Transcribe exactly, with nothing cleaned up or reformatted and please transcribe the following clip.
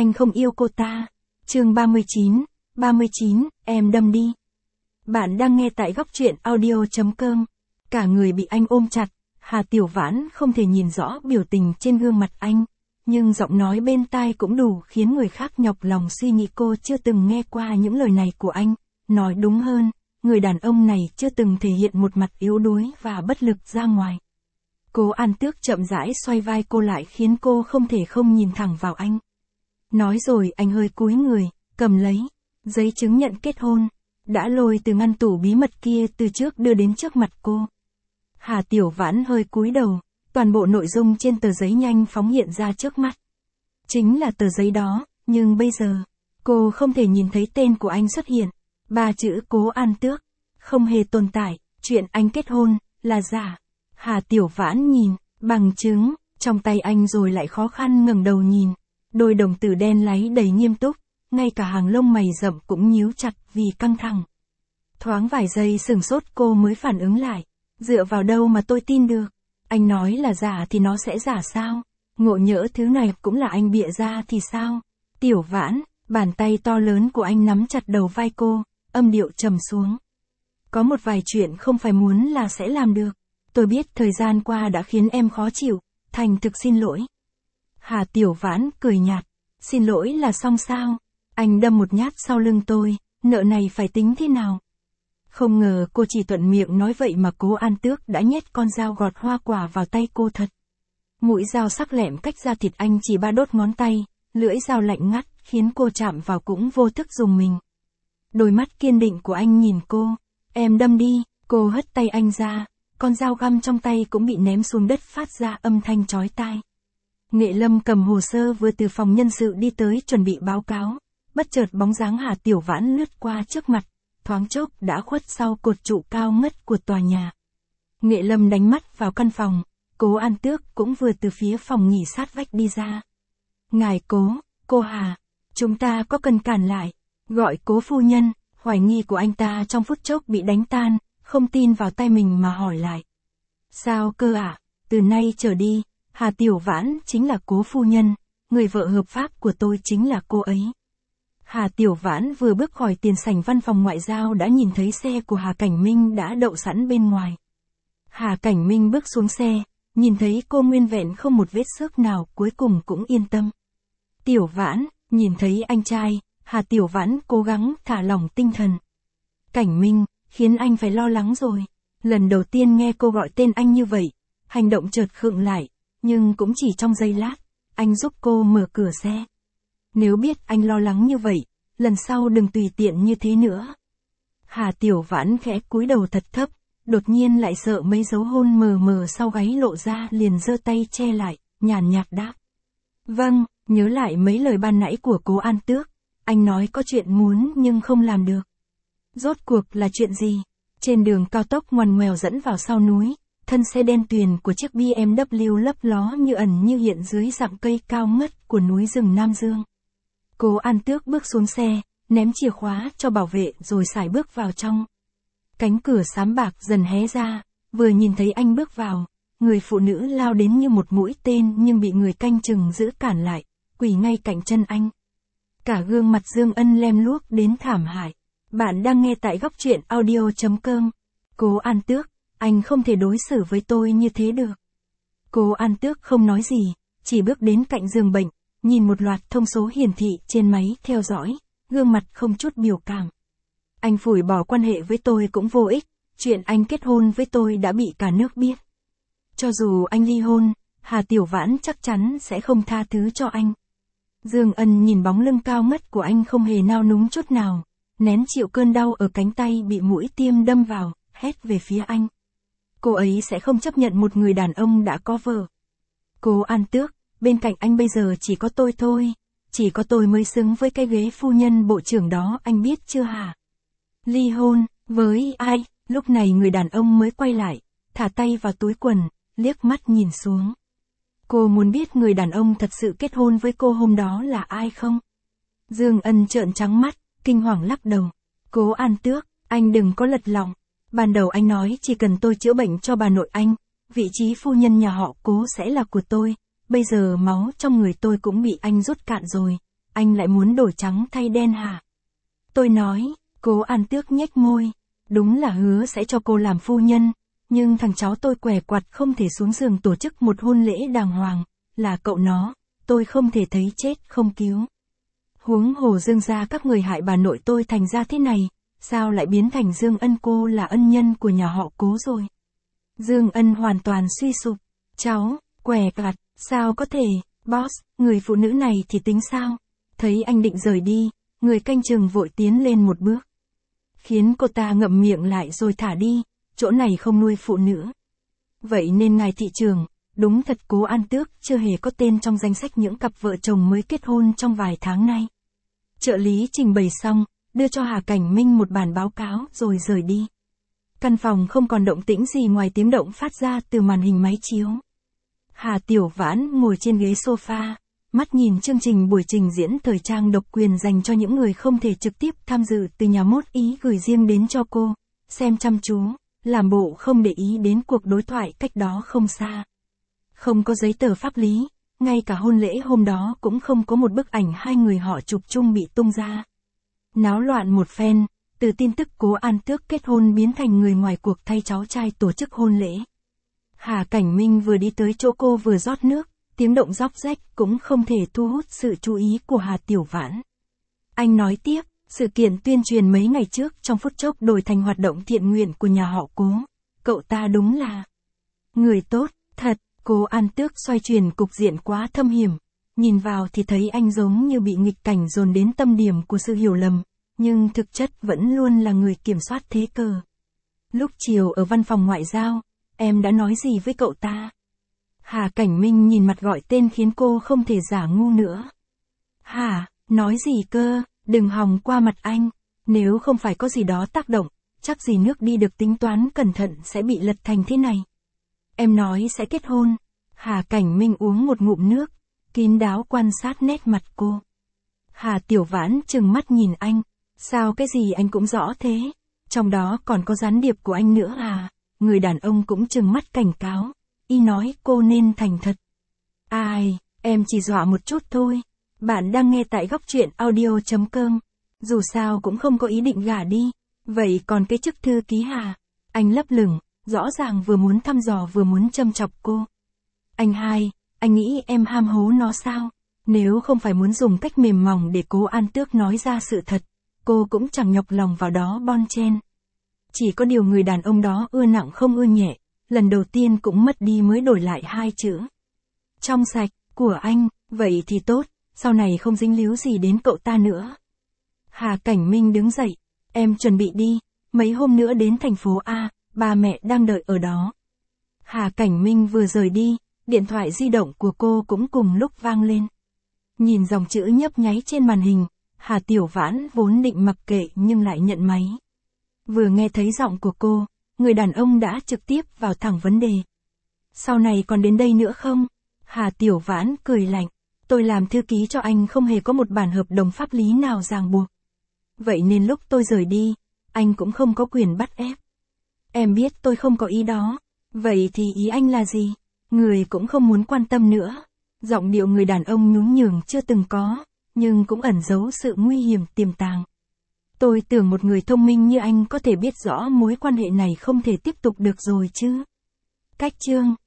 anh không yêu cô ta. Chương ba mươi chín, ba mươi chín, em đâm đi. Bạn đang nghe tại góc truyện audio.com. Cả người bị anh ôm chặt, Hà Tiểu Vãn không thể nhìn rõ biểu tình trên gương mặt anh, nhưng giọng nói bên tai cũng đủ khiến người khác nhọc lòng suy nghĩ cô chưa từng nghe qua những lời này của anh. Nói đúng hơn, người đàn ông này chưa từng thể hiện một mặt yếu đuối và bất lực ra ngoài. Cố An Tước chậm rãi xoay vai cô lại khiến cô không thể không nhìn thẳng vào anh. Nói rồi anh hơi cúi người, cầm lấy giấy chứng nhận kết hôn, đã lôi từ ngăn tủ bí mật kia từ trước đưa đến trước mặt cô. Hà Tiểu Vãn hơi cúi đầu, toàn bộ nội dung trên tờ giấy nhanh phóng hiện ra trước mắt. Chính là tờ giấy đó, nhưng bây giờ, cô không thể nhìn thấy tên của anh xuất hiện. Ba chữ Cố An Tước, không hề tồn tại, chuyện anh kết hôn, là giả. Hà Tiểu Vãn nhìn, bằng chứng, trong tay anh rồi lại khó khăn ngẩng đầu nhìn. Đôi đồng tử đen láy đầy nghiêm túc, ngay cả hàng lông mày rậm cũng nhíu chặt vì căng thẳng. Thoáng vài giây sửng sốt cô mới phản ứng lại. Dựa vào đâu mà tôi tin được? Anh nói là giả thì nó sẽ giả sao? Ngộ nhỡ thứ này cũng là anh bịa ra thì sao? Tiểu Vãn, bàn tay to lớn của anh nắm chặt đầu vai cô, âm điệu trầm xuống. Có một vài chuyện không phải muốn là sẽ làm được. Tôi biết thời gian qua đã khiến em khó chịu, thành thực xin lỗi. Hà Tiểu Vãn cười nhạt, xin lỗi là xong sao? Anh đâm một nhát sau lưng tôi, nợ này phải tính thế nào? Không ngờ cô chỉ thuận miệng nói vậy mà Cố An Tước đã nhét con dao gọt hoa quả vào tay cô thật. Mũi dao sắc lẹm cách da thịt anh chỉ ba đốt ngón tay, lưỡi dao lạnh ngắt khiến cô chạm vào cũng vô thức rùng mình. Đôi mắt kiên định của anh nhìn cô, em đâm đi, cô hất tay anh ra, con dao găm trong tay cũng bị ném xuống đất phát ra âm thanh chói tai. Nghệ Lâm cầm hồ sơ vừa từ phòng nhân sự đi tới chuẩn bị báo cáo, bất chợt bóng dáng Hà Tiểu Vãn lướt qua trước mặt, thoáng chốc đã khuất sau cột trụ cao ngất của tòa nhà. Nghệ Lâm đánh mắt vào căn phòng, Cố An Tước cũng vừa từ phía phòng nghỉ sát vách đi ra. Ngài Cố, cô Hà, chúng ta có cần cản lại, gọi Cố phu nhân. Hoài nghi của anh ta trong phút chốc bị đánh tan, không tin vào tay mình mà hỏi lại. Sao cơ ạ? À? Từ nay trở đi, Hà Tiểu Vãn chính là Cố phu nhân, người vợ hợp pháp của tôi chính là cô ấy. Hà Tiểu Vãn vừa bước khỏi tiền sảnh văn phòng ngoại giao đã nhìn thấy xe của Hà Cảnh Minh đã đậu sẵn bên ngoài. Hà Cảnh Minh bước xuống xe, nhìn thấy cô nguyên vẹn không một vết xước nào cuối cùng cũng yên tâm. Tiểu Vãn, nhìn thấy anh trai, Hà Tiểu Vãn cố gắng thả lỏng tinh thần. Cảnh Minh, khiến anh phải lo lắng rồi. Lần đầu tiên nghe cô gọi tên anh như vậy, hành động chợt khựng lại, nhưng cũng chỉ trong giây lát, anh giúp cô mở cửa xe. Nếu biết anh lo lắng như vậy, lần sau đừng tùy tiện như thế nữa. Hà Tiểu Vãn khẽ cúi đầu thật thấp, đột nhiên lại sợ mấy dấu hôn mờ mờ sau gáy lộ ra liền giơ tay che lại, nhàn nhạt đáp. Vâng, nhớ lại mấy lời ban nãy của Cố An Tước, anh nói có chuyện muốn nhưng không làm được. Rốt cuộc là chuyện gì? Trên đường cao tốc ngoằn ngoèo dẫn vào sau núi, thân xe đen tuyền của chiếc bê em vê lấp ló như ẩn như hiện dưới rặng cây cao ngất của núi rừng Nam Dương. Cố An Tước bước xuống xe, ném chìa khóa cho bảo vệ rồi sải bước vào trong. Cánh cửa xám bạc dần hé ra, vừa nhìn thấy anh bước vào, người phụ nữ lao đến như một mũi tên nhưng bị người canh chừng giữ cản lại, quỳ ngay cạnh chân anh. Cả gương mặt Dương Ân lem luốc đến thảm hại. Bạn đang nghe tại góc truyện audio.com. Cố An Tước, anh không thể đối xử với tôi như thế được. Cố An Tước không nói gì, chỉ bước đến cạnh giường bệnh, nhìn một loạt thông số hiển thị trên máy theo dõi, gương mặt không chút biểu cảm. Anh phủi bỏ quan hệ với tôi cũng vô ích, chuyện anh kết hôn với tôi đã bị cả nước biết. Cho dù anh ly hôn, Hà Tiểu Vãn chắc chắn sẽ không tha thứ cho anh. Dương Ân nhìn bóng lưng cao ngất của anh không hề nao núng chút nào, nén chịu cơn đau ở cánh tay bị mũi tiêm đâm vào, hét về phía anh. Cô ấy sẽ không chấp nhận một người đàn ông đã có vợ. Cố An Tước, bên cạnh anh bây giờ chỉ có tôi thôi, chỉ có tôi mới xứng với cái ghế phu nhân bộ trưởng đó, anh biết chưa hả? Ly hôn, với ai? Lúc này người đàn ông mới quay lại, thả tay vào túi quần, liếc mắt nhìn xuống. Cô muốn biết người đàn ông thật sự kết hôn với cô hôm đó là ai không? Dương Ân trợn trắng mắt, kinh hoàng lắc đầu. Cố An Tước, anh đừng có lật lọng. Ban đầu anh nói chỉ cần tôi chữa bệnh cho bà nội anh, vị trí phu nhân nhà họ Cố sẽ là của tôi. Bây giờ máu trong người tôi cũng bị anh rút cạn rồi. anh lại muốn đổi trắng thay đen hả? Tôi nói, Cố An Tước nhếch môi, đúng là hứa sẽ cho cô làm phu nhân, nhưng thằng cháu tôi què quặt không thể xuống giường tổ chức một hôn lễ đàng hoàng, là cậu nó, tôi không thể thấy chết không cứu. Huống hồ Dương gia các người hại bà nội tôi thành ra thế này, sao lại biến thành Dương Ân cô là ân nhân của nhà họ Cố rồi? Dương Ân hoàn toàn suy sụp, cháu, què quặt, sao có thể, boss, người phụ nữ này thì tính sao? Thấy anh định rời đi, người canh chừng vội tiến lên một bước, khiến cô ta ngậm miệng lại rồi thả đi, chỗ này không nuôi phụ nữ. Vậy nên ngài thị trưởng, đúng thật Cố An Tước chưa hề có tên trong danh sách những cặp vợ chồng mới kết hôn trong vài tháng nay. Trợ lý trình bày xong, đưa cho Hà Cảnh Minh một bản báo cáo rồi rời đi. Căn phòng không còn động tĩnh gì ngoài tiếng động phát ra từ màn hình máy chiếu. Hà Tiểu Vãn ngồi trên ghế sofa, mắt nhìn chương trình buổi trình diễn thời trang độc quyền dành cho những người không thể trực tiếp tham dự từ nhà mốt Ý gửi riêng đến cho cô, xem chăm chú, làm bộ không để ý đến cuộc đối thoại cách đó không xa. Không có giấy tờ pháp lý, ngay cả hôn lễ hôm đó cũng không có một bức ảnh hai người họ chụp chung bị tung ra. Náo loạn một phen, từ tin tức Cố An Tước kết hôn biến thành người ngoài cuộc thay cháu trai tổ chức hôn lễ. Hà Cảnh Minh vừa đi tới chỗ cô vừa rót nước, tiếng động róc rách cũng không thể thu hút sự chú ý của Hà Tiểu Vãn. Anh nói tiếp, sự kiện tuyên truyền mấy ngày trước trong phút chốc đổi thành hoạt động thiện nguyện của nhà họ Cố. Cậu ta đúng là người tốt, thật. Cố An Tước xoay chuyển cục diện quá thâm hiểm, nhìn vào thì thấy anh giống như bị nghịch cảnh dồn đến tâm điểm của sự hiểu lầm, nhưng thực chất vẫn luôn là người kiểm soát thế cờ. Lúc chiều ở văn phòng ngoại giao, em đã nói gì với cậu ta? Hà Cảnh Minh nhìn mặt gọi tên khiến cô không thể giả ngu nữa. Hả, nói gì cơ, đừng hòng qua mặt anh, nếu không phải có gì đó tác động, chắc gì nước đi được tính toán cẩn thận sẽ bị lật thành thế này. Em nói sẽ kết hôn. Hà Cảnh Minh uống một ngụm nước, kín đáo quan sát nét mặt cô. Hà Tiểu Vãn trừng mắt nhìn anh, sao cái gì anh cũng rõ thế, trong đó còn có gián điệp của anh nữa à? Người đàn ông cũng trừng mắt cảnh cáo, y nói cô nên thành thật. Ai, em chỉ dọa một chút thôi. Bạn đang nghe tại góc truyện audio chấm com. Dù sao cũng không có ý định gả đi, vậy còn cái chức thư ký Hà? Anh lấp lửng, rõ ràng vừa muốn thăm dò vừa muốn châm chọc cô. Anh hai, anh nghĩ em ham hố nó sao? Nếu không phải muốn dùng cách mềm mỏng để Cố An Tước nói ra sự thật, cô cũng chẳng nhọc lòng vào đó bon chen. Chỉ có điều người đàn ông đó ưa nặng không ưa nhẹ, lần đầu tiên cũng mất đi mới đổi lại hai chữ. Trong sạch, của anh, vậy thì tốt, sau này không dính líu gì đến cậu ta nữa. Hà Cảnh Minh đứng dậy, em chuẩn bị đi, mấy hôm nữa đến thành phố A, ba mẹ đang đợi ở đó. Hà Cảnh Minh vừa rời đi, điện thoại di động của cô cũng cùng lúc vang lên. Nhìn dòng chữ nhấp nháy trên màn hình, Hà Tiểu Vãn vốn định mặc kệ nhưng lại nhận máy. Vừa nghe thấy giọng của cô, người đàn ông đã trực tiếp vào thẳng vấn đề. Sau này còn đến đây nữa không? Hà Tiểu Vãn cười lạnh, tôi làm thư ký cho anh không hề có một bản hợp đồng pháp lý nào ràng buộc. Vậy nên lúc tôi rời đi, anh cũng không có quyền bắt ép. Em biết tôi không có ý đó, vậy thì ý anh là gì? Người cũng không muốn quan tâm nữa. Giọng điệu người đàn ông nhún nhường chưa từng có, nhưng cũng ẩn giấu sự nguy hiểm tiềm tàng. Tôi tưởng một người thông minh như anh có thể biết rõ mối quan hệ này không thể tiếp tục được rồi chứ. Cách chương